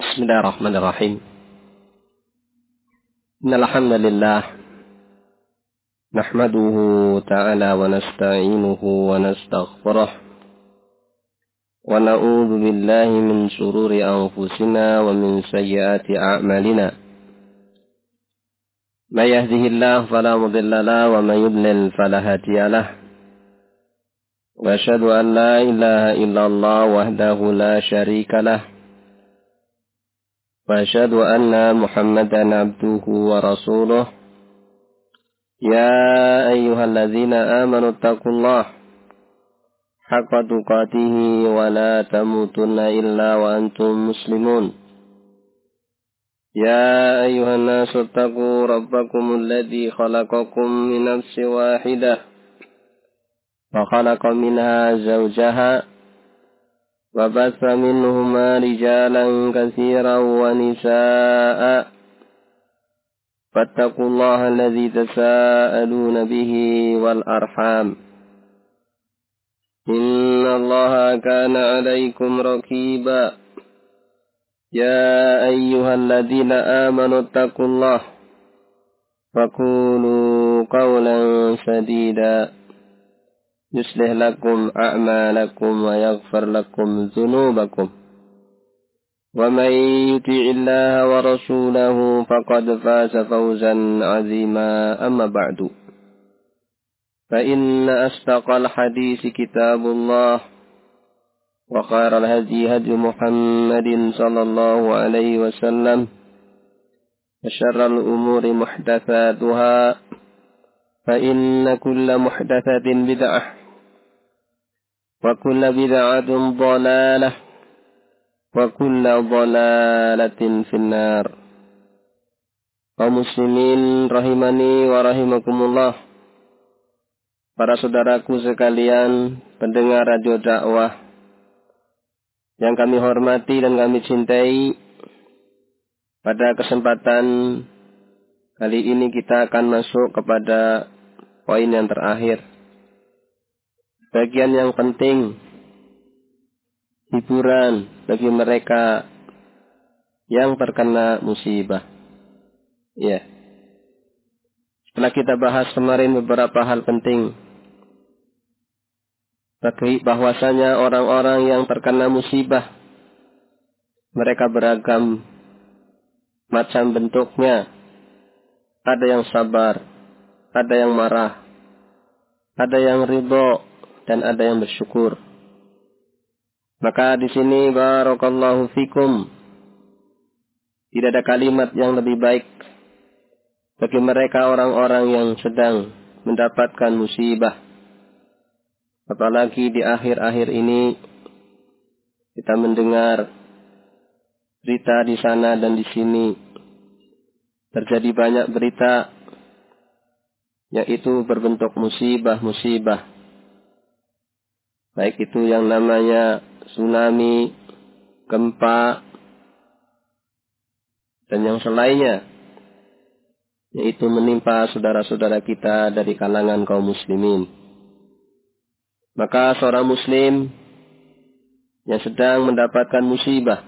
بسم الله الرحمن الرحيم إن الحمد لله نحمده تعالى ونستعينه ونستغفره ونعوذ بالله من شرور أنفسنا ومن سيئات أعمالنا من يهده الله فلا مضل له ومن يضلل فلا هادي له وأشهد أن لا إله إلا الله وحده لا شريك له وأشهد أن محمدا عبده ورسوله يا أيها الذين آمنوا اتقوا الله حق تقاته ولا تموتن إلا وأنتم مسلمون يا أيها الناس اتقوا ربكم الذي خلقكم من نفس واحدة وخلق منها زوجها وبث منهما رجالا كثيرا ونساء فاتقوا الله الذي تساءلون به والأرحام إن الله كان عليكم رقيبا يا أيها الذين آمنوا اتقوا الله وقولوا قولا سديدا يصلح لكم أعمالكم ويغفر لكم ذنوبكم ومن يطع الله ورسوله فقد فاز فوزا عظيما أما بعد فإن أصدق الحديث كتاب الله وخير الهدي هدي محمد صلى الله عليه وسلم وشر الأمور محدثاتها فإن كل محدثة بدعة وكل بدعة ضلالة وكل ضلالة في النار. Kaum muslimin rahimani wa rahimakumullah. Para saudaraku sekalian pendengar radio dakwah yang kami hormati dan kami cintai, pada kesempatan kali ini kita akan masuk kepada poin yang terakhir. Bagian yang penting, hiburan bagi mereka yang terkena musibah. Ya. Setelah kita bahas kemarin beberapa hal penting, bagi bahwasanya orang-orang yang terkena musibah, mereka beragam macam bentuknya. Ada yang sabar, ada yang marah, ada yang ridho, dan ada yang bersyukur. Maka di sini barakallahu fikum, tidak ada kalimat yang lebih baik bagi mereka orang-orang yang sedang mendapatkan musibah. Apalagi di akhir-akhir ini kita mendengar berita di sana dan di sini. Terjadi banyak berita yaitu berbentuk musibah-musibah. Baik itu yang namanya tsunami, gempa, dan yang selainnya, yaitu menimpa saudara-saudara kita dari kalangan kaum muslimin. Maka seorang muslim yang sedang mendapatkan musibah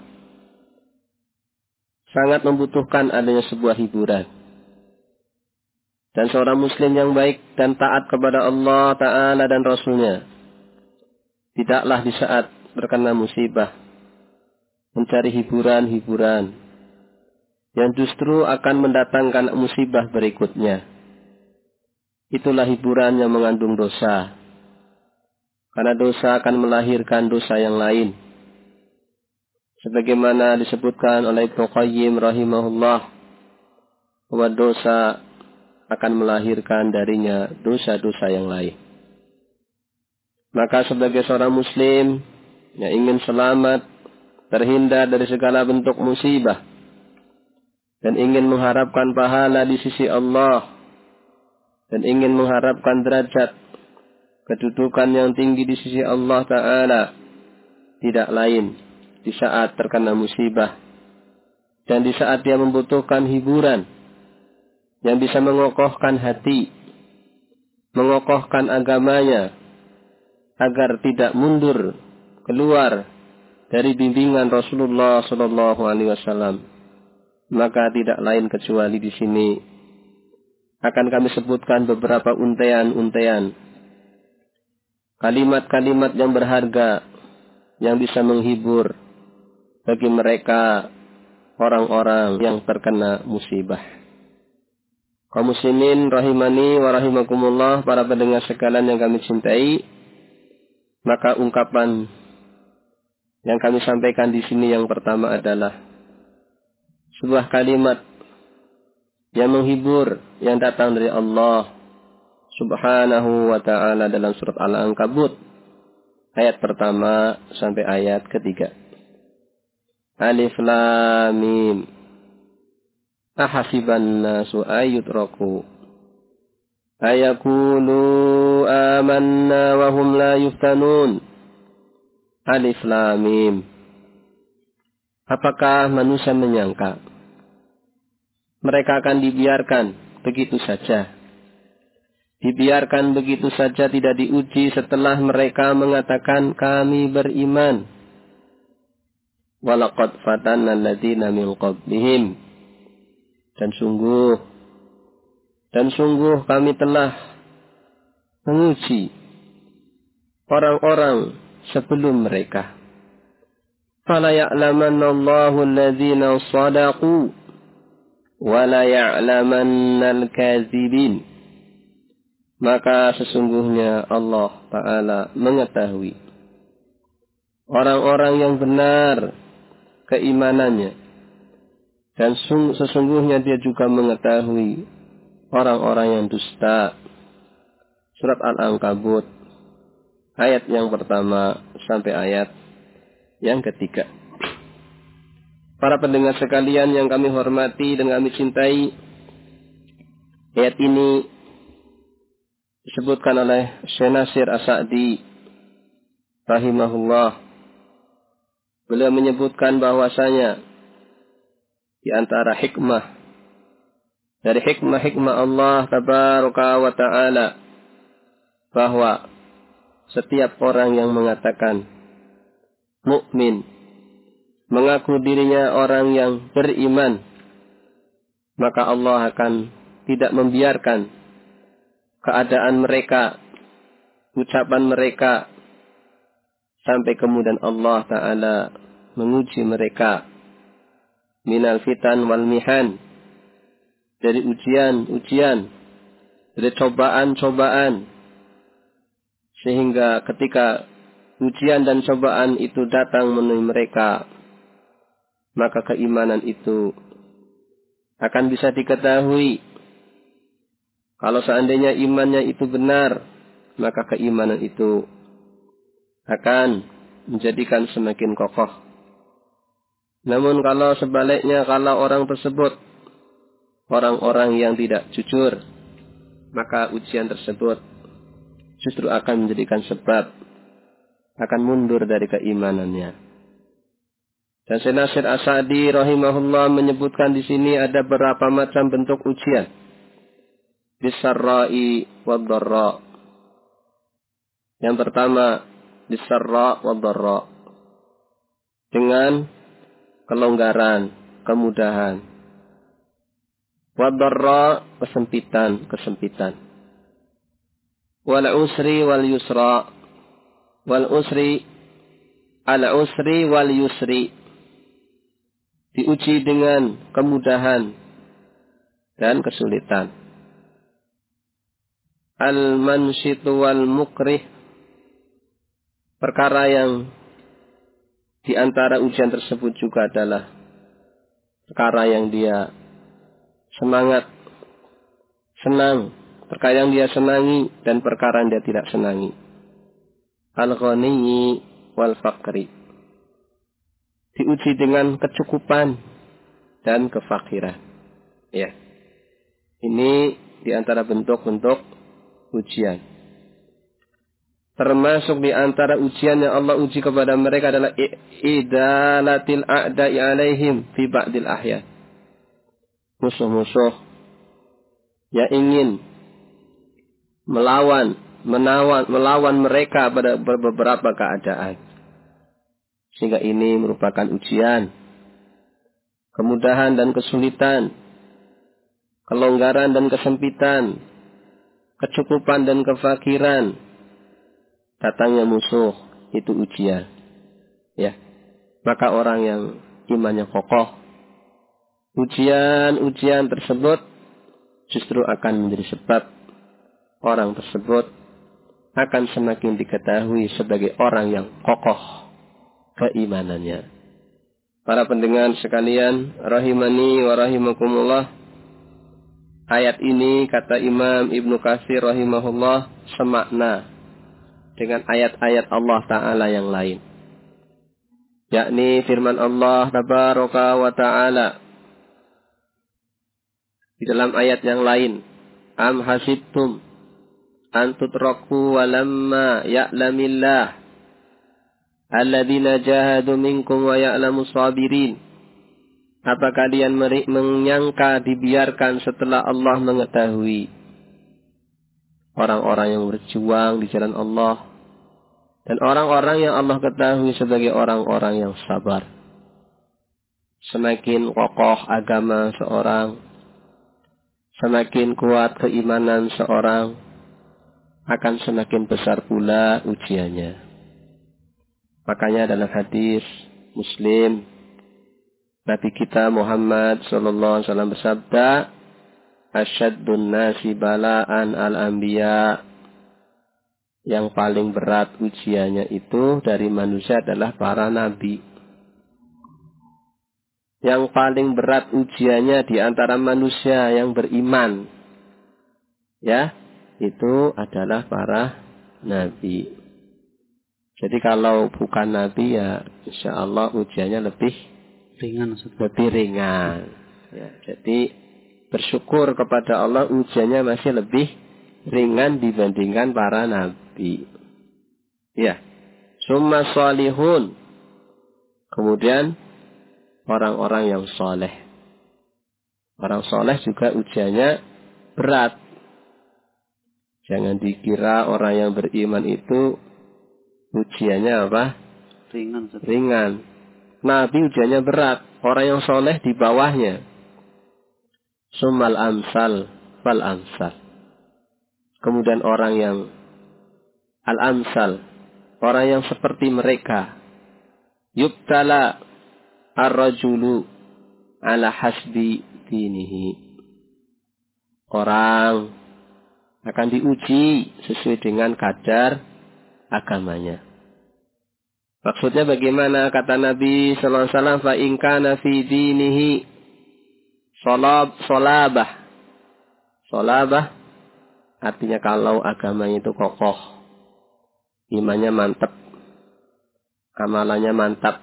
sangat membutuhkan adanya sebuah hiburan. Dan seorang muslim yang baik dan taat kepada Allah Ta'ala dan Rasulnya, tidaklah di saat terkena musibah mencari hiburan-hiburan yang justru akan mendatangkan musibah berikutnya. Itulah hiburan yang mengandung dosa. Karena dosa akan melahirkan dosa yang lain. Sebagaimana disebutkan oleh Ibnu Qayyim rahimahullah, bahwa dosa akan melahirkan darinya dosa-dosa yang lain. Maka sebagai seorang muslim yang ingin selamat, terhindar dari segala bentuk musibah, dan ingin mengharapkan pahala di sisi Allah, dan ingin mengharapkan derajat kedudukan yang tinggi di sisi Allah Ta'ala, tidak lain di saat terkena musibah dan di saat dia membutuhkan hiburan yang bisa mengokohkan hati, mengokohkan agamanya, agar tidak mundur keluar dari bimbingan Rasulullah sallallahu alaihi wasallam, maka tidak lain kecuali di sini akan kami sebutkan beberapa untayan-untayan kalimat-kalimat yang berharga yang bisa menghibur bagi mereka orang-orang yang terkena musibah. Kaum muslimin rahimani wa rahimakumullah, para pendengar sekalian yang kami cintai, maka ungkapan yang kami sampaikan di sini yang pertama adalah sebuah kalimat yang menghibur yang datang dari Allah Subhanahu wa ta'ala dalam surat Al-Ankabut ayat pertama sampai ayat ketiga. Alif Lam Mim. Ahasiban nasu ayyutraku ayaqulu amanna wa hum la yuftanun. Alif Lam Mim. Apakah manusia menyangka mereka akan dibiarkan begitu saja? Dibiarkan begitu saja, tidak diuji setelah mereka mengatakan kami beriman. Walaqad fatanna alladziina min qablihim. Dan sungguh kami telah menguji orang-orang sebelum mereka. Fala ya'lamanna Allahu alladziina shadaqu wa la ya'lamanna al-kadzibin. Maka sesungguhnya Allah Ta'ala mengetahui orang-orang yang benar keimanannya, dan sesungguhnya Dia juga mengetahui orang-orang yang dusta. Surat Al-Ankabut ayat yang pertama sampai ayat yang ketiga. Para pendengar sekalian yang kami hormati dan kami cintai, ayat ini disebutkan oleh Syekh Nasir As-Sa'di rahimahullah. Beliau menyebutkan bahwasanya di antara hikmah dari hikmah-hikmah Allah tabaraka wa ta'ala, bahwa setiap orang yang mengatakan mukmin, mengaku dirinya orang yang beriman, maka Allah akan tidak membiarkan keadaan mereka, ucapan mereka, sampai kemudian Allah Ta'ala menguji mereka minal fitan wal mihan, dari ujian-ujian, dari cobaan-cobaan, sehingga ketika ujian dan cobaan itu datang menemui mereka, maka keimanan itu akan bisa diketahui. Kalau seandainya imannya itu benar, maka keimanan itu akan menjadikan semakin kokoh. Namun kalau sebaliknya, kalau orang tersebut orang-orang yang tidak jujur, maka ujian tersebut justru akan menjadikan sebab akan mundur dari keimanannya. Dan Syekh Nasir As-Sa'di rahimahullah menyebutkan di sini ada beberapa macam bentuk ujian. Bisarra'i wad-dharra. Yang pertama, bisarra' wad-dharra. Dengan kelonggaran, kemudahan. Wad-dharra, kesempitan. Wal usri wal yusra. Wal usri, al usri wal yusri. Diuji dengan kemudahan dan kesulitan. Al-manshitu wal mukrih. Perkara yang di antara ujian tersebut juga adalah perkara yang dia semangat, senang, perkara yang dia senangi dan perkara yang dia tidak senangi. Al-ghani wal fakri. Diuji dengan kecukupan dan kefakiran. Ya. Ini di antara bentuk-bentuk ujian. Termasuk di antara ujian yang Allah uji kepada mereka adalah idalatil a'da'i alaihim fi ba'dil ahya. Musuh-musuh yang ingin melawan mereka pada beberapa keadaan. Sehingga ini merupakan ujian, kemudahan dan kesulitan, kelonggaran dan kesempitan, kecukupan dan kefakiran. Datangnya musuh, itu ujian. Ya. Maka orang yang imannya kokoh, ujian-ujian tersebut justru akan menjadi sebab orang tersebut akan semakin diketahui sebagai orang yang kokoh keimanannya. Para pendengar sekalian, rahimani wa rahimakumullah. Ayat ini kata Imam Ibnu Katsir rahimahullah semakna dengan ayat-ayat Allah Ta'ala yang lain. Yakni firman Allah Tabaraka wa Ta'ala di dalam ayat yang lain. Am hasibtum an tutraku walamma ya'lamillah alladzina jahadu minkum wa ya'lamu sabirin. Apa kalian menyangka dibiarkan setelah Allah mengetahui orang-orang yang berjuang di jalan Allah dan orang-orang yang Allah ketahui sebagai orang-orang yang sabar. Semakin kokoh agama seorang, semakin kuat keimanan seorang, akan semakin besar pula ujiannya. Makanya dalam hadis Muslim, Nabi kita Muhammad sallallahu alaihi wasallam bersabda, "Asyaddun nasi bala'an al-anbiya." Yang paling berat ujiannya itu dari manusia adalah para nabi. Yang paling berat ujiannya di antara manusia yang beriman, ya, itu adalah para nabi. Jadi kalau bukan nabi ya insya Allah ujiannya lebih ringan. Ya, jadi bersyukur kepada Allah ujiannya masih lebih ringan dibandingkan para nabi. Ya. Summa salihun. Kemudian orang-orang yang soleh. Orang soleh juga ujiannya berat. Jangan dikira orang yang beriman itu ujiannya apa? Ringan. Nabi ujiannya berat. Orang yang soleh di bawahnya. Summal amsal fal amsal. Kemudian orang yang al-amsal. Orang yang seperti mereka. Yubtala ar-rajulu ala hasbi dinihi. Orang akan diuji sesuai dengan kadar agamanya. Maksudnya bagaimana? Kata Nabi sallallahu alaihi wasallam, fa in kana fi dinihi solabah. Solabah artinya kalau agamanya itu kokoh, imannya mantap, amalannya mantap.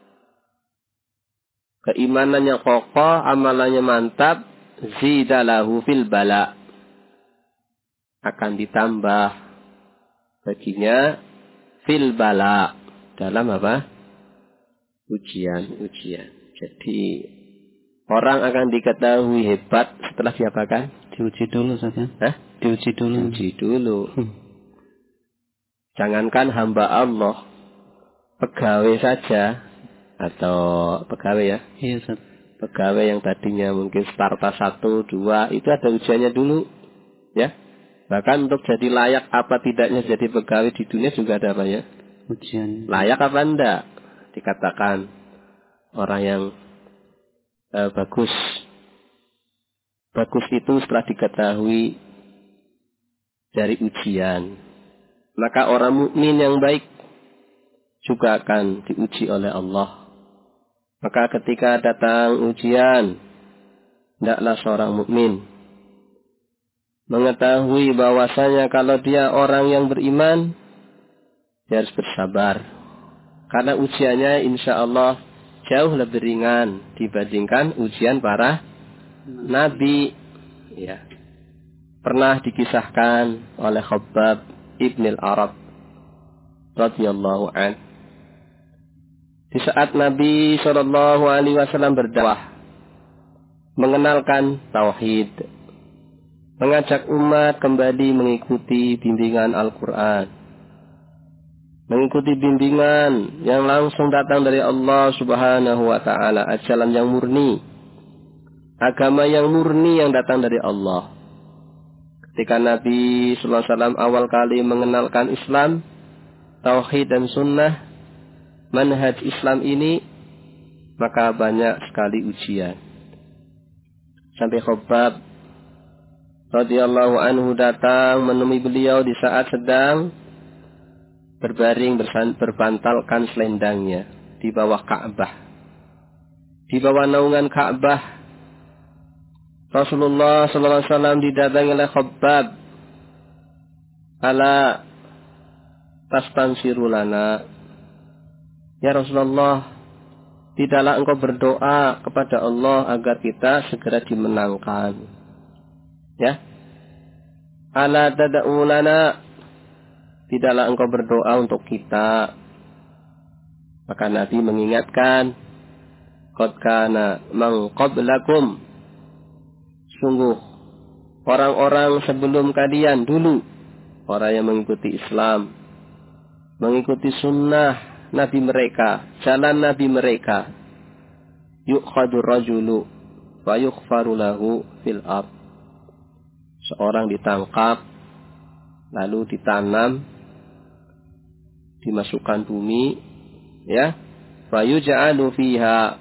Keimanannya kokoh, amalannya mantap, zidalahu fil bala. Akan ditambah baginya fil bala. Dalam apa? Ujian. Jadi orang akan diketahui hebat setelah diapakan? Diuji dulu saja. Hah? Diuji dulu. Jangankan hamba Allah, pegawai saja atau pegawai ya? Iya, Ustaz. Pegawai yang tadinya mungkin starta 1, 2 itu ada ujiannya dulu, ya. Bahkan untuk jadi layak apa tidaknya jadi pegawai di dunia juga ada apa ya? Ujian. Layak apa enggak? Dikatakan orang yang bagus itu setelah diketahui dari ujian. Maka orang mukmin yang baik juga akan diuji oleh Allah. Maka ketika datang ujian, hendaklah seorang mukmin mengetahui bahwasanya kalau dia orang yang beriman, dia harus bersabar. Karena ujiannya insya Allah jauh lebih ringan dibandingkan ujian para nabi. Ya. Pernah dikisahkan oleh Khabbab Ibn al-Arab radhiyallahu an. Di saat Nabi SAW berdakwah, mengenalkan tauhid, mengajak umat kembali mengikuti bimbingan Al-Quran, mengikuti bimbingan yang langsung datang dari Allah Subhanahu wa taala, ajaran yang murni, agama yang murni yang datang dari Allah. Ketika Nabi sallallahu alaihi wasallam awal kali mengenalkan Islam, tauhid dan sunnah, manhaj Islam ini, maka banyak sekali ujian. Sampai Khabbab radhiyallahu anhu datang menemui beliau di saat sedang berbaring berbantalkan selendangnya di bawah Ka'bah. Di bawah naungan Ka'bah, Rasulullah sallallahu alaihi wasallam didatangi oleh Khabbab. Ala tastansiru lana. Ya Rasulullah, tidaklah engkau berdoa kepada Allah agar kita segera dimenangkan. Ya. Ala tad'u lana, tidaklah engkau berdoa untuk kita. Maka Nabi mengingatkan, qad kana man qablakum, sungguh orang-orang sebelum kalian dulu, orang yang mengikuti Islam, mengikuti sunnah Nabi mereka, jalan Nabi mereka, yukhadu rajulu wa yukhfaru lahu fil ard. Seorang ditangkap, lalu ditanam, dimasukkan bumi, ya, fa yuj'alu fiha,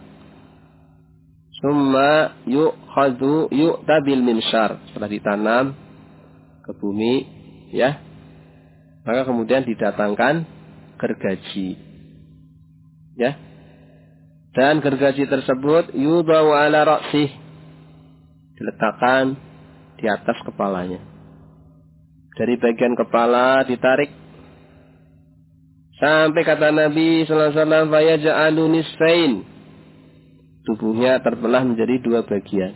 summa yu'khadhu yu'tabil minsyar. Setelah ditanam ke bumi, ya, maka kemudian didatangkan gergaji, ya, dan gergaji tersebut yudau ala ra'sih, diletakkan di atas kepalanya. Dari bagian kepala ditarik sampai kata Nabi sallallahu alaihi wasallam fayaj'alu nisfain, tubuhnya terbelah menjadi dua bagian.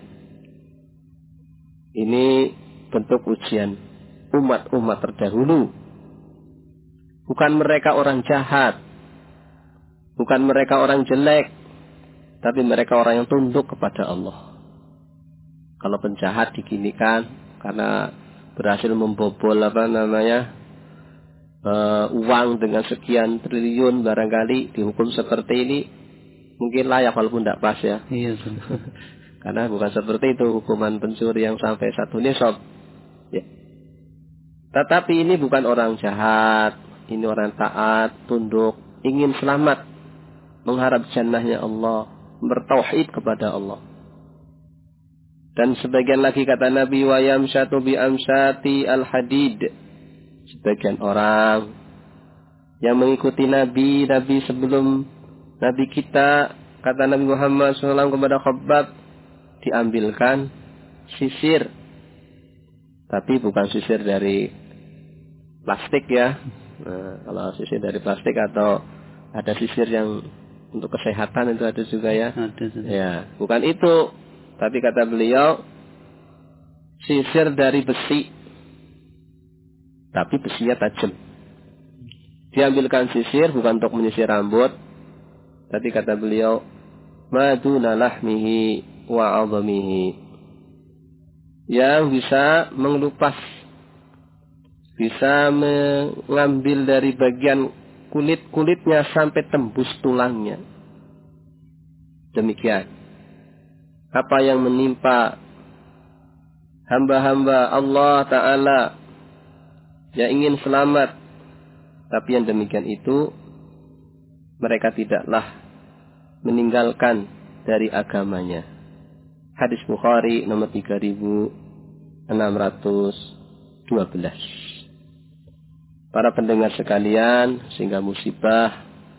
Ini bentuk ujian umat-umat terdahulu. Bukan mereka orang jahat, bukan mereka orang jelek, tapi mereka orang yang tunduk kepada Allah. Kalau penjahat diginikan karena berhasil membobol uang dengan sekian triliun, barangkali dihukum seperti ini mungkin layak walaupun tidak pas, ya. Iya. Karena bukan seperti itu hukuman pencuri yang sampai 1 nisab. Ya. Tetapi ini bukan orang jahat, ini orang taat, tunduk, ingin selamat, mengharap jannahnya Allah, bertauhid kepada Allah. Dan sebagian lagi kata Nabi, wa yamsyatu bi amsyati al-hadid. Sebagian orang yang mengikuti Nabi sebelum Nabi kita, kata Nabi Muhammad SAW kepada Khabbab, diambilkan sisir. Tapi bukan sisir dari plastik, ya. Nah, kalau sisir dari plastik atau ada sisir yang untuk kesehatan itu ada juga, ya. Ya, bukan itu. Tapi kata beliau, sisir dari besi, tapi besinya tajam. Diambilkan sisir bukan untuk menyisir rambut, tapi kata beliau, maduna lahmihi wa 'azamihi, yang bisa mengelupas, bisa mengambil dari bagian kulitnya sampai tembus tulangnya. Demikian apa yang menimpa hamba-hamba Allah Ta'ala yang ingin selamat, tapi yang demikian itu mereka tidaklah meninggalkan dari agamanya. Hadis Bukhari nomor 3612. Para pendengar sekalian, sehingga musibah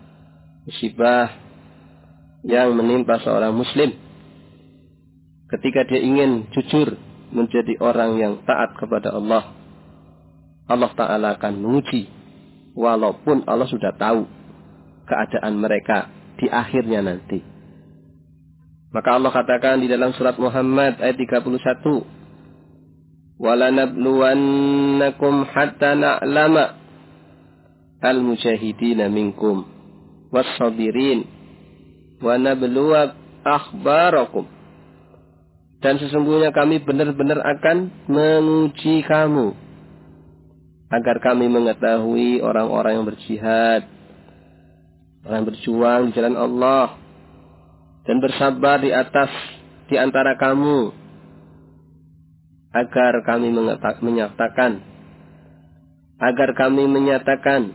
yang menimpa seorang muslim ketika dia ingin jujur menjadi orang yang taat kepada Allah, Allah Ta'ala akan menguji, walaupun Allah sudah tahu keadaan mereka di akhirnya nanti. Maka Allah katakan di dalam surat Muhammad ayat 31, وَلَنَبْلُوَنَّكُمْ حَتَّى نَعْلَمَ الْمُجَاهِدِينَ مِنْكُمْ وَالصَّابِرِينَ وَنَبْلُوَ أَخْبَارَكُمْ. Dan sesungguhnya kami benar-benar akan menguji kamu, agar kami mengetahui orang-orang yang berjihad orang yang berjuang di jalan Allah dan bersabar di antara kamu, agar kami menyatakan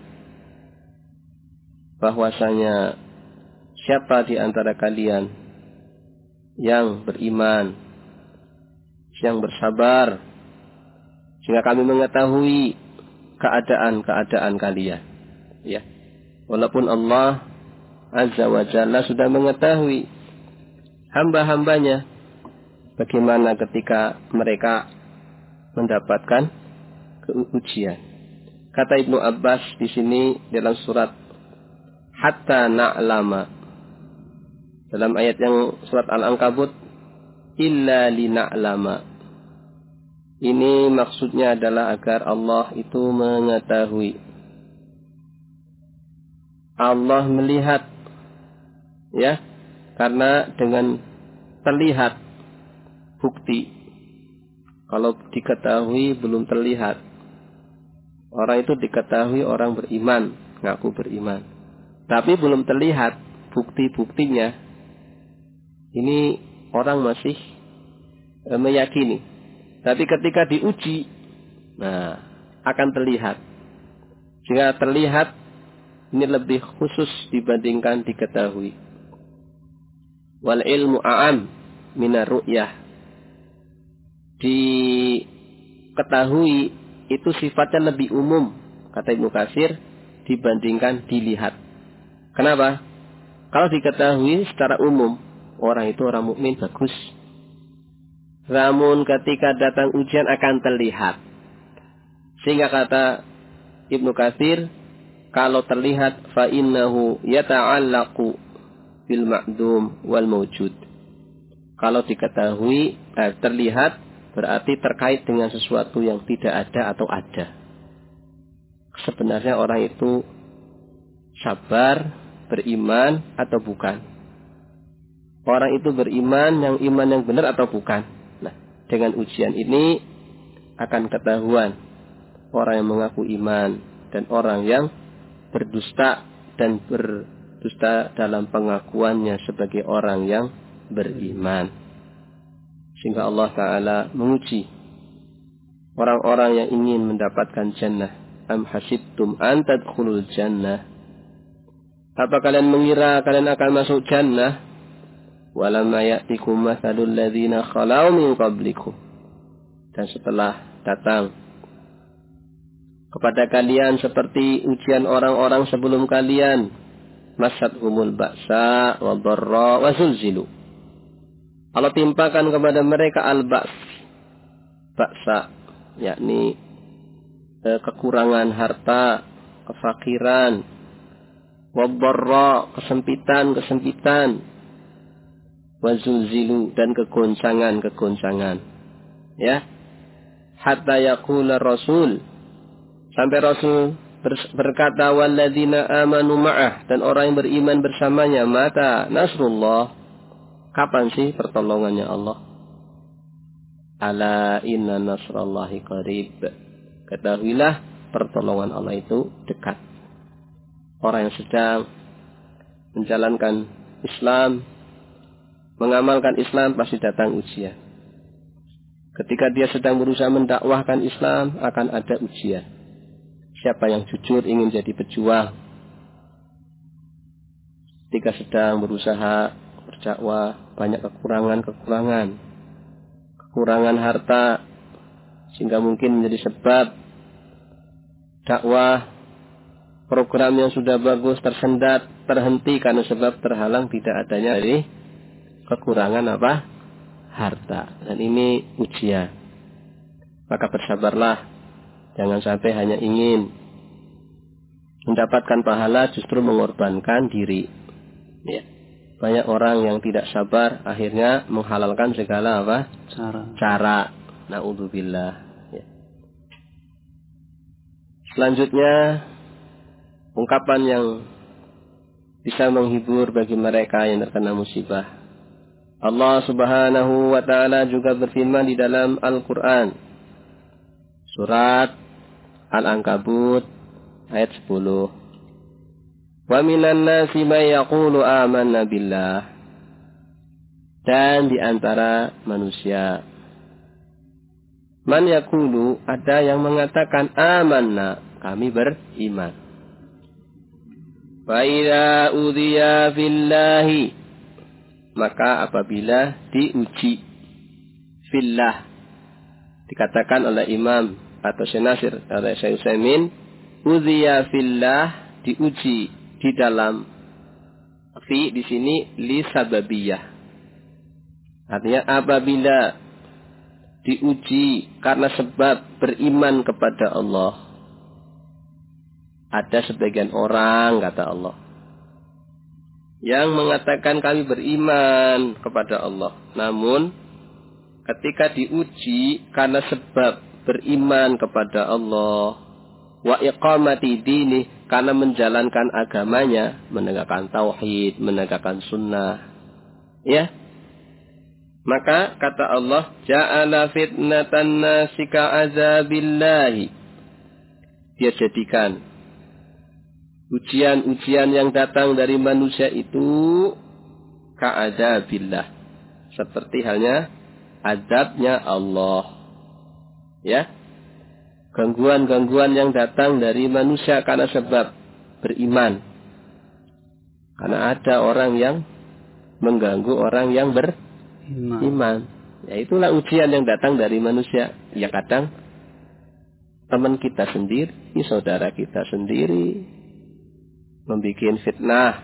bahwasanya siapa di antara kalian yang beriman, yang bersabar, sehingga kami mengetahui keadaan kalian. Ya, walaupun Allah Azza wa Jalla sudah mengetahui hamba-hambanya bagaimana ketika mereka mendapatkan ujian. Kata Ibnu Abbas di sini dalam surat Hatta Na'lama, dalam ayat yang surat Al-Ankabut, illa lina'lama. Ini maksudnya adalah agar Allah itu mengetahui. Allah melihat, ya, karena dengan terlihat bukti. Kalau diketahui belum terlihat, orang itu diketahui orang beriman, ngaku beriman, tapi belum terlihat bukti-buktinya. Ini orang masih meyakini. Tapi ketika diuji, nah, akan terlihat. Jika terlihat, ini lebih khusus dibandingkan diketahui. Wal ilmu a'am minar ru'yah. Diketahui itu sifatnya lebih umum, kata Ibnu Katsir, dibandingkan dilihat. Kenapa? Kalau diketahui secara umum, orang itu orang mukmin bagus. Namun ketika datang ujian akan terlihat. Sehingga kata Ibnu Katsir, kalau terlihat fa innahu yata'allaqu bil ma'dum wal mawjud. Kalau diketahui terlihat, berarti terkait dengan sesuatu yang tidak ada atau ada. Sebenarnya orang itu sabar, beriman atau bukan? Orang itu beriman, yang iman yang benar atau bukan? Nah, dengan ujian ini akan ketahuan orang yang mengaku iman dan orang yang berdusta dalam pengakuannya sebagai orang yang beriman. Sehingga Allah Ta'ala menguji orang-orang yang ingin mendapatkan jannah. Am hasibtum an tadkhulul jannah. Apa kalian mengira kalian akan masuk jannah? Walamma ya'tikum mathalul ladzina khalau min qablikum. Dan setelah datang kepada kalian seperti ujian orang-orang sebelum kalian, masadhumul ba'sa wa dharra wa zulzilu. Allah timpakan kepada mereka ba'sa, yakni kekurangan harta, kefakiran, wa dharra, kesempitan, wa zulzilu, dan kegoncangan. Ya. Hatta yaqula Rasul, sampai Rasul berkata, walladzina amanu ma'ah, dan orang yang beriman bersamanya, mata nasrullah, kapan sih pertolongannya Allah? Ala inna nasrallahi qarib. Ketahuilah pertolongan Allah itu dekat. Orang yang sedang menjalankan Islam, mengamalkan Islam, pasti datang ujian. Ketika dia sedang berusaha mendakwahkan Islam, akan ada ujian. Siapa yang jujur ingin jadi pejuang? Ketika sedang berusaha berdakwah, banyak kekurangan harta, sehingga mungkin menjadi sebab dakwah, program yang sudah bagus tersendat, terhenti karena sebab terhalang tidak adanya dari kekurangan harta. Dan ini ujian. Maka bersabarlah. Jangan sampai hanya ingin mendapatkan pahala, justru mengorbankan diri. Ya. Banyak orang yang tidak sabar, akhirnya menghalalkan segala cara. Na'udzubillah. Ya. Selanjutnya, ungkapan yang bisa menghibur bagi mereka yang terkena musibah. Allah Subhanahu wa Ta'ala juga berfirman di dalam Al-Quran, surat Al-Ankabut ayat 10. Wa minan nasi may yaqulu amanna billah. Dan di antara manusia man yaqulu, ada yang mengatakan amanna, kami beriman. Fa idza udhiya fillahi, maka apabila diuji fillah, dikatakan oleh Imam atau Syekh Nasir oleh Syekh Utsaimin, udhiya fillah, diuji di dalam fi di sini li sababiyah. Artinya apabila diuji karena sebab beriman kepada Allah. Ada sebagian orang, kata Allah, yang mengatakan kami beriman kepada Allah. Namun ketika diuji karena sebab beriman kepada Allah, wa iqamati dini, karena menjalankan agamanya, menegakkan tauhid, menegakkan sunnah, ya, maka kata Allah, ja'ala fitnatan nasi ka'azabillahi, dia jadikan ujian-ujian yang datang dari manusia itu ka'azabillah, seperti halnya azabnya Allah, ya, gangguan-gangguan yang datang dari manusia karena sebab beriman. Karena ada orang yang mengganggu orang yang beriman. Ya, itulah ujian yang datang dari manusia. Ya, kadang teman kita sendiri, saudara kita sendiri membikin fitnah.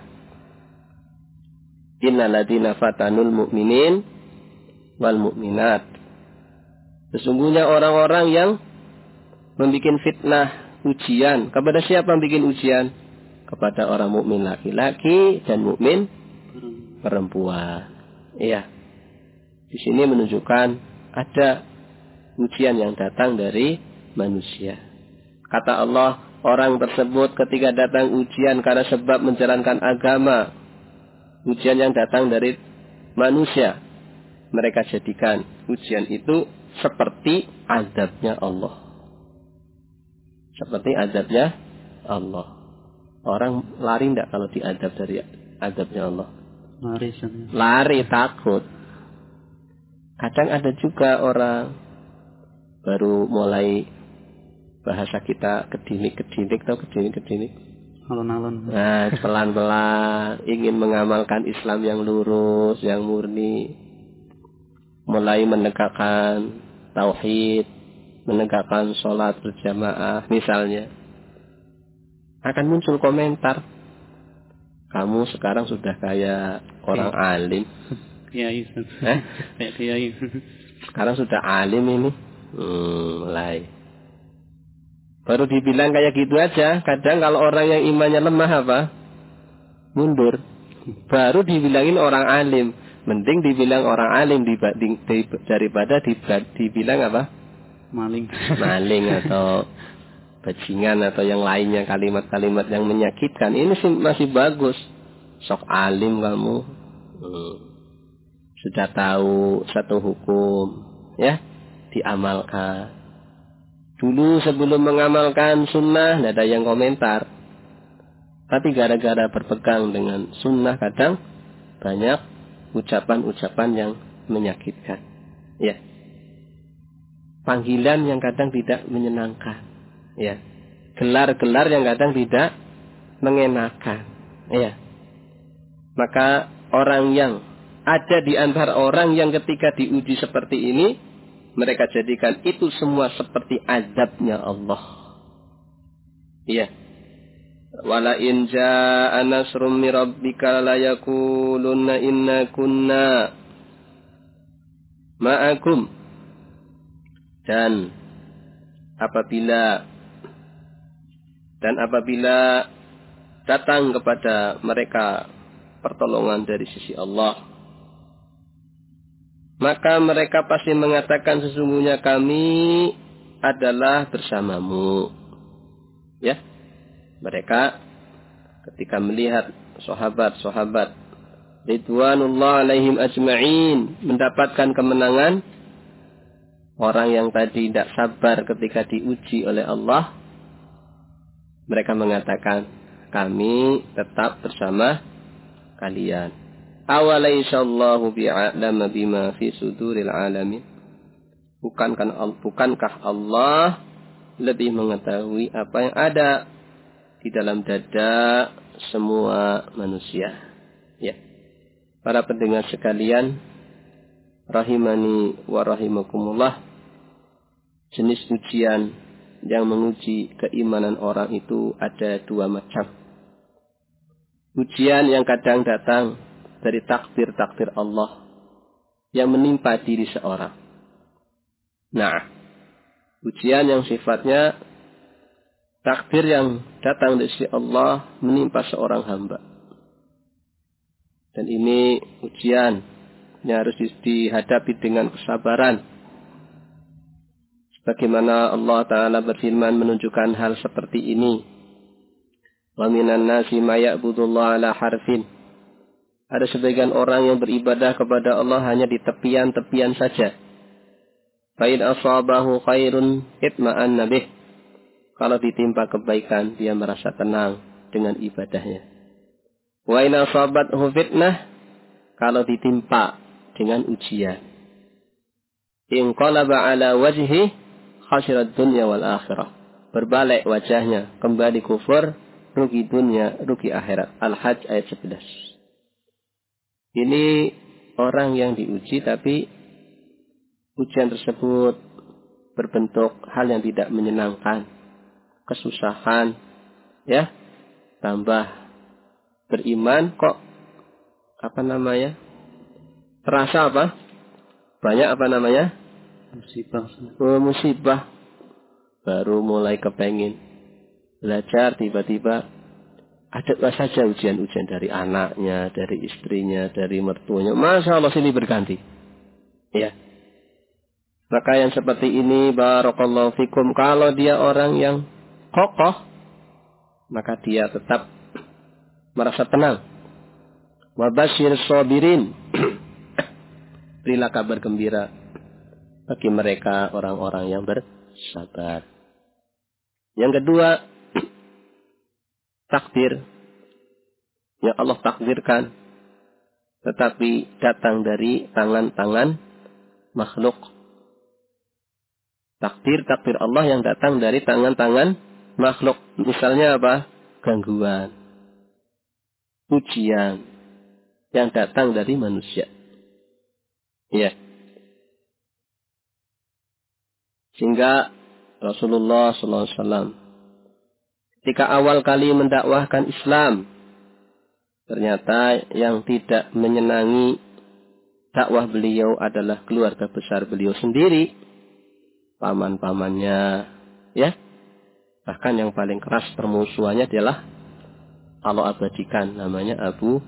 Innal ladzina fatanul mu'minin wal mu'minat. Sesungguhnya orang-orang yang membikin fitnah, ujian. Kepada siapa bikin ujian? Kepada orang mukmin laki-laki dan mukmin perempuan. Iya. Di sini menunjukkan ada ujian yang datang dari manusia. Kata Allah, orang tersebut ketika datang ujian karena sebab menjalankan agama, ujian yang datang dari manusia, mereka jadikan ujian itu seperti azabnya Allah. Seperti azabnya Allah. Orang lari tidak kalau diazab dari azabnya Allah? Lari, takut. Kadang ada juga orang baru mulai bahasa kita kedinik-kedinik atau kedinik-kedinik. Alon-alon. Nah, pelan-pelan ingin mengamalkan Islam yang lurus, yang murni. Mulai menegakkan tauhid, menegakkan sholat berjamaah misalnya, akan muncul komentar, kamu sekarang sudah kayak orang alim. Kiai. Kayak kiai. Sekarang sudah alim ini. Mulai. Baru dibilang kayak gitu aja. Kadang kalau orang yang imannya lemah apa? Mundur. Baru dibilangin orang alim. Mending dibilang orang alim daripada dibilang apa? Maling atau bajingan atau yang lainnya, kalimat-kalimat yang menyakitkan. Ini sih masih bagus. Sok alim kamu, sudah tahu satu hukum, ya, diamalkan. Dulu sebelum mengamalkan sunnah tidak ada yang komentar, tapi gara-gara berpegang dengan sunnah kadang banyak ucapan-ucapan yang menyakitkan, ya. Panggilan yang kadang tidak menyenangkan, ya. Gelar-gelar yang kadang tidak mengenakan, ya. Maka orang yang ada di antara orang yang ketika diuji seperti ini, mereka jadikan itu semua seperti azabnya Allah. Iya. Wala in jaa nasrum mir rabbika la yaqulunna inna kunna ma'akum. Dan apabila datang kepada mereka pertolongan dari sisi Allah, maka mereka pasti mengatakan sesungguhnya kami adalah bersamamu. Ya, mereka ketika melihat sahabat-sahabat ridwanullah alaihim ajma'in mendapatkan kemenangan, orang yang tadi tidak sabar ketika diuji oleh Allah, mereka mengatakan, kami tetap bersama kalian. Awalaysallahu bi'a'lama bima fi suduril alamin. Bukankah Allah lebih mengetahui apa yang ada di dalam dada semua manusia? Ya. Para pendengar sekalian, rahimani wa rahimakumullah, jenis ujian yang menguji keimanan orang itu ada dua macam. Ujian yang kadang datang dari takdir-takdir Allah yang menimpa diri seorang. Nah, ujian yang sifatnya takdir yang datang dari Allah menimpa seorang hamba. Dan ini ujian yang harus dihadapi dengan kesabaran. Sebagaimana Allah Ta'ala berfirman menunjukkan hal seperti ini. Wa minan nasi ma ya'budullaha ala harfin. Ada sebagian orang yang beribadah kepada Allah hanya di tepian-tepian saja. Fa in asabahu khairun itma'anna bih. Kalau ditimpa kebaikan, dia merasa tenang dengan ibadahnya. Wa in asabathu fitnah, kalau ditimpa dengan ujian. In qalaba ala wajhi khasirat dunya wal akhirah. Berbalik wajahnya, kembali kufur, rugi dunia, rugi akhirat. Al-Hajj ayat 11. Ini orang yang diuji, tapi ujian tersebut berbentuk hal yang tidak menyenangkan, kesusahan, ya, tambah beriman kok terasa banyak musibah. Baru mulai kepengin belajar, tiba-tiba ada saja ujian-ujian dari anaknya, dari istrinya, dari mertuanya. Masya Allah, silih berganti. Ya. Maka yang seperti ini, barakallahu fikum, kalau dia orang yang kokoh, maka dia tetap merasa tenang. Wabashir sabirin. Berilah kabar gembira bagi mereka orang-orang yang bersabar. Yang kedua, takdir yang Allah takdirkan tetapi datang dari tangan-tangan makhluk. Takdir Allah yang datang dari tangan-tangan makhluk. Misalnya apa? Gangguan, ujian yang datang dari manusia. Ya. Sehingga Rasulullah SAW ketika awal kali mendakwahkan Islam, ternyata yang tidak menyenangi dakwah beliau adalah keluarga besar beliau sendiri, paman-pamannya, ya. Bahkan yang paling keras permusuhannya adalah Allah abadikan, namanya Abu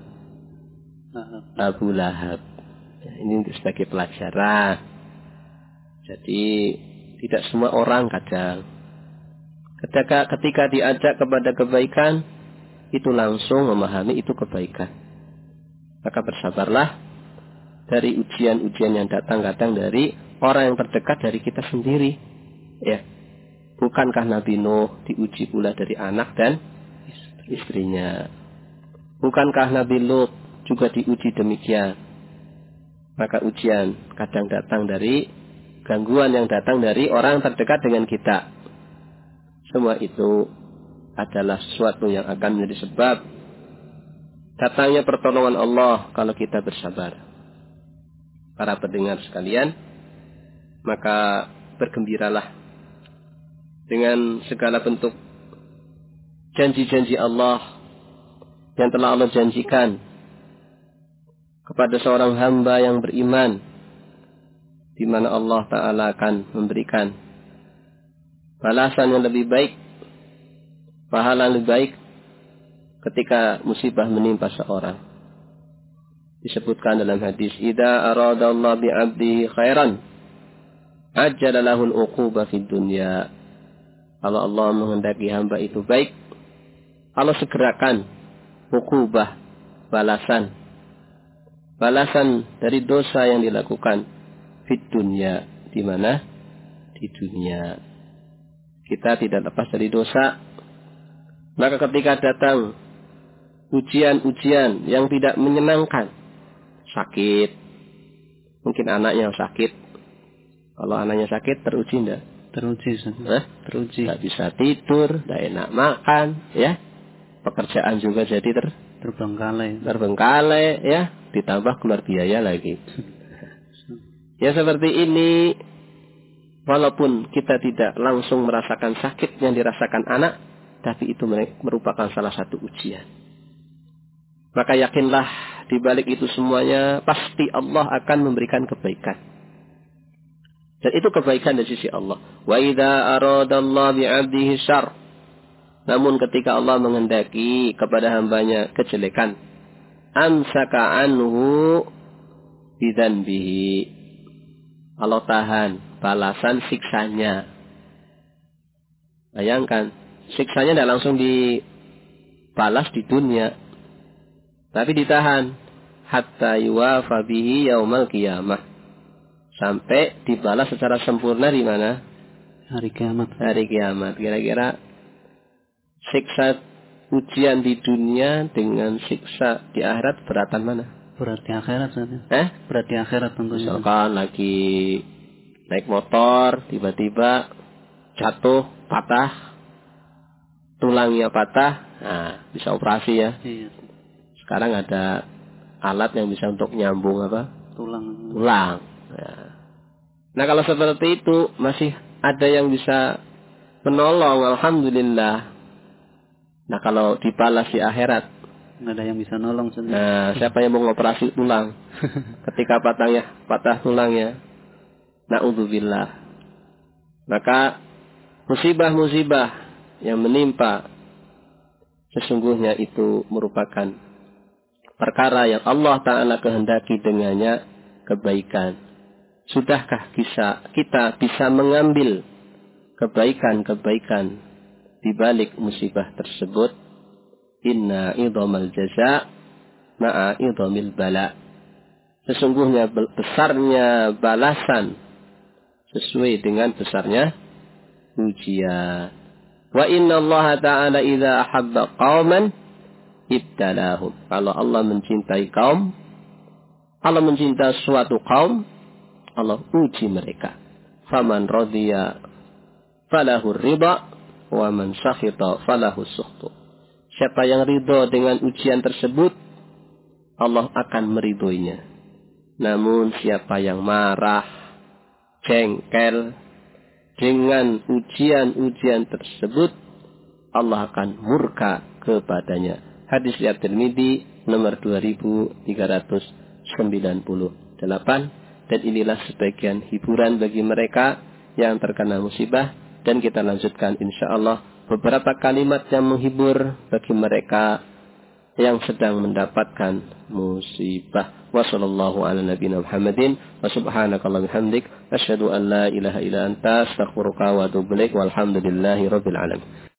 Lahab. Ini sebagai pelajaran. Jadi tidak semua orang kadang ketika diajak kepada kebaikan itu langsung memahami itu kebaikan. Maka bersabarlah dari ujian-ujian yang datang kadang dari orang yang terdekat dari kita sendiri. Ya. Bukankah Nabi Nuh diuji pula dari anak dan istrinya? Bukankah Nabi Lut juga diuji demikian? Maka ujian kadang datang dari gangguan yang datang dari orang terdekat dengan kita. Semua itu adalah sesuatu yang akan menjadi sebab datangnya pertolongan Allah kalau kita bersabar. Para pendengar sekalian, maka bergembiralah dengan segala bentuk janji-janji Allah yang telah Allah janjikan kepada seorang hamba yang beriman, di mana Allah Ta'ala akan memberikan balasan yang lebih baik, pahala yang lebih baik ketika musibah menimpa seorang. Disebutkan dalam hadis, "Idza arada Allah bi 'abdihi khairan, ajjala lahu al-'uquba fid dunya." Kalau Allah menghendaki hamba itu baik, Allah segerakan uqubah, balasan dari dosa yang dilakukan fid dunya, di mana? Di dunia. Kita tidak lepas dari dosa. Maka ketika datang ujian-ujian yang tidak menyenangkan, sakit, mungkin anaknya sakit. Kalau anaknya sakit, teruji enggak? Teruji, Ustaz. Teruji. Tidak bisa tidur, tidak enak makan, ya. Pekerjaan juga jadi terbengkalai, ya. Ditambah keluar biaya lagi. Ya seperti ini, walaupun kita tidak langsung merasakan sakit yang dirasakan anak, tapi itu merupakan salah satu ujian. Maka yakinlah di balik itu semuanya pasti Allah akan memberikan kebaikan. Dan itu kebaikan dari sisi Allah. Wa idza aradallahu bi'abdihi syarr. Namun ketika Allah menghendaki kepada hambanya kejelekan, amsaka anhu bidzanbihi. Allah tahan balasan siksanya. Bayangkan, siksanya tidak langsung dibalas di dunia, tapi ditahan hatta yuwafa bihi yaumal qiyamah. Sampai dibalas secara sempurna di mana? Hari kiamat. Hari kiamat. Kira-kira siksa ujian di dunia dengan siksa di akhirat beratan mana? Berat di akhirat saja. Berat di akhirat tentunya. Misalkan lagi naik motor, tiba-tiba jatuh, patah, tulangnya patah, nah bisa operasi ya. Iya. Sekarang ada alat yang bisa untuk nyambung apa? Tulang. Nah kalau seperti itu masih ada yang bisa menolong, alhamdulillah. Nah kalau dibalas di akhirat, nggak ada yang bisa nolong sendiri. Nah siapa yang mau ngoperasi tulang? Ketika patah tulangnya, na'udzubillah. Maka musibah-musibah yang menimpa sesungguhnya itu merupakan perkara yang Allah Ta'ala kehendaki dengannya kebaikan. Sudahkah kita bisa mengambil kebaikan-kebaikan di balik musibah tersebut? Inna idhamal jaza ma'a idhamil bala. Sesungguhnya besarnya balasan sesuai dengan besarnya ujian. Wa inna Allah Ta'ala idza ahabba qauman ibtalahum. Kalau Allah mencintai kaum, Allah mencintai suatu kaum, Allah uji mereka. Faman radiya falahu ridha wa man sakhita falahu sukhtu. Siapa yang ridho dengan ujian tersebut, Allah akan meridhoinya. Namun siapa yang marah, jengkel dengan ujian-ujian tersebut, Allah akan murka kepadanya. Hadis riwayat Tirmidzi nomor 2398. Dan inilah sebagian hiburan bagi mereka yang terkena musibah. Dan kita lanjutkan insyaAllah beberapa kalimat yang menghibur bagi mereka yang sedang mendapatkan musibah. Wa sallallahu ala nabiyina Muhammadin wa subhanakallah bihamdik asyhadu an la ilaha illa anta astaghfiruka wa atubu ilaik walhamdulillahi rabbil alamin.